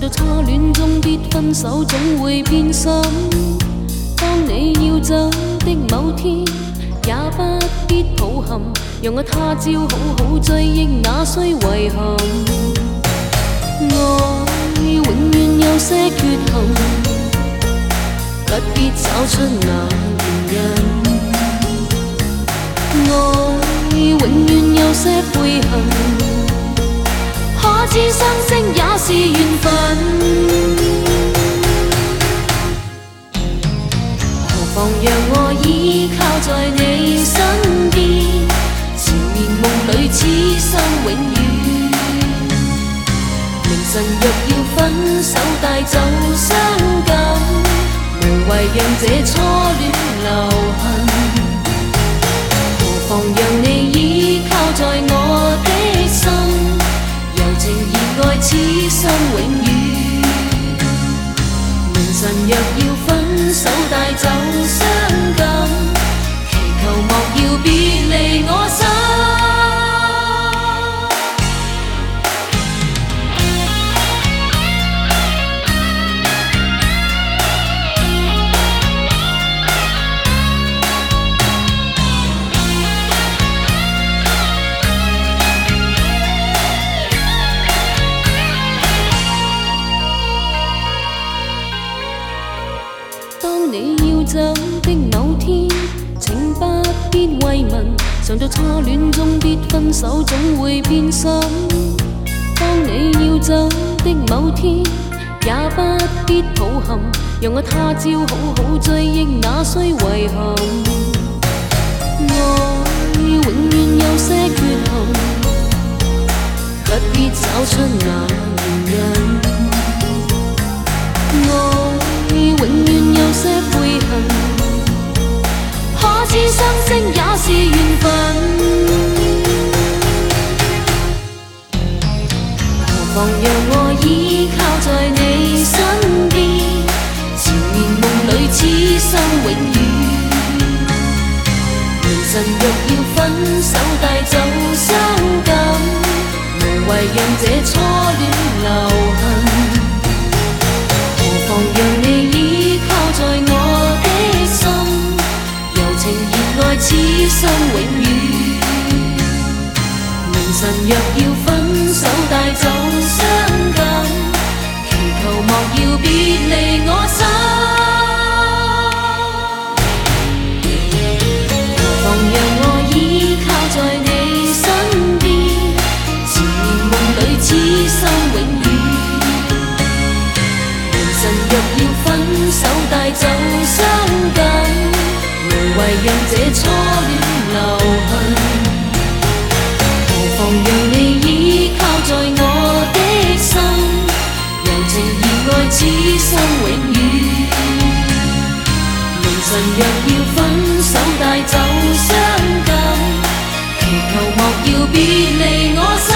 到初戀終必分手，總會變心。當你要走的某天，也不必抱憾，讓我他朝好好追憶那雖遺憾。愛永遠有些缺陷，不必找出那原因。愛永遠有些悔恨，可知相識也是緣分。何妨讓我依靠在你身邊，纏綿夢裏此生永遠。明晨若要分手帶走傷感，無謂讓這初戀留痕。何妨讓你依靠在我的心，柔情熱愛此生永遠。明晨若要分手帶走傷感，祈求莫要別離我心。當你要走的某天，請不必慰問，嘗到初戀終必分手，總會變心。當你要走的某天，也不必抱憾，讓我他朝好好追憶那雖遺憾。愛永遠有些缺陷，不必找出那原因。愛永遠有些悔恨，可知相識也是緣分。何妨讓我依靠在你身邊，纏綿夢裏此生永遠。明晨若要分手帶走傷感，無謂讓這初戀留痕。何妨讓你依靠在我的心，柔情熱愛此生永遠。明晨若要分手帶走傷感，祈求莫要別離我心。何妨讓我依靠在你身邊，纏綿夢裏此生永遠。若要分手帶走傷感，無謂讓這初戀留痕。何妨讓你依靠在我的心，柔情熱愛此生永遠。明晨若要分手帶走傷感，祈求莫要別離我心。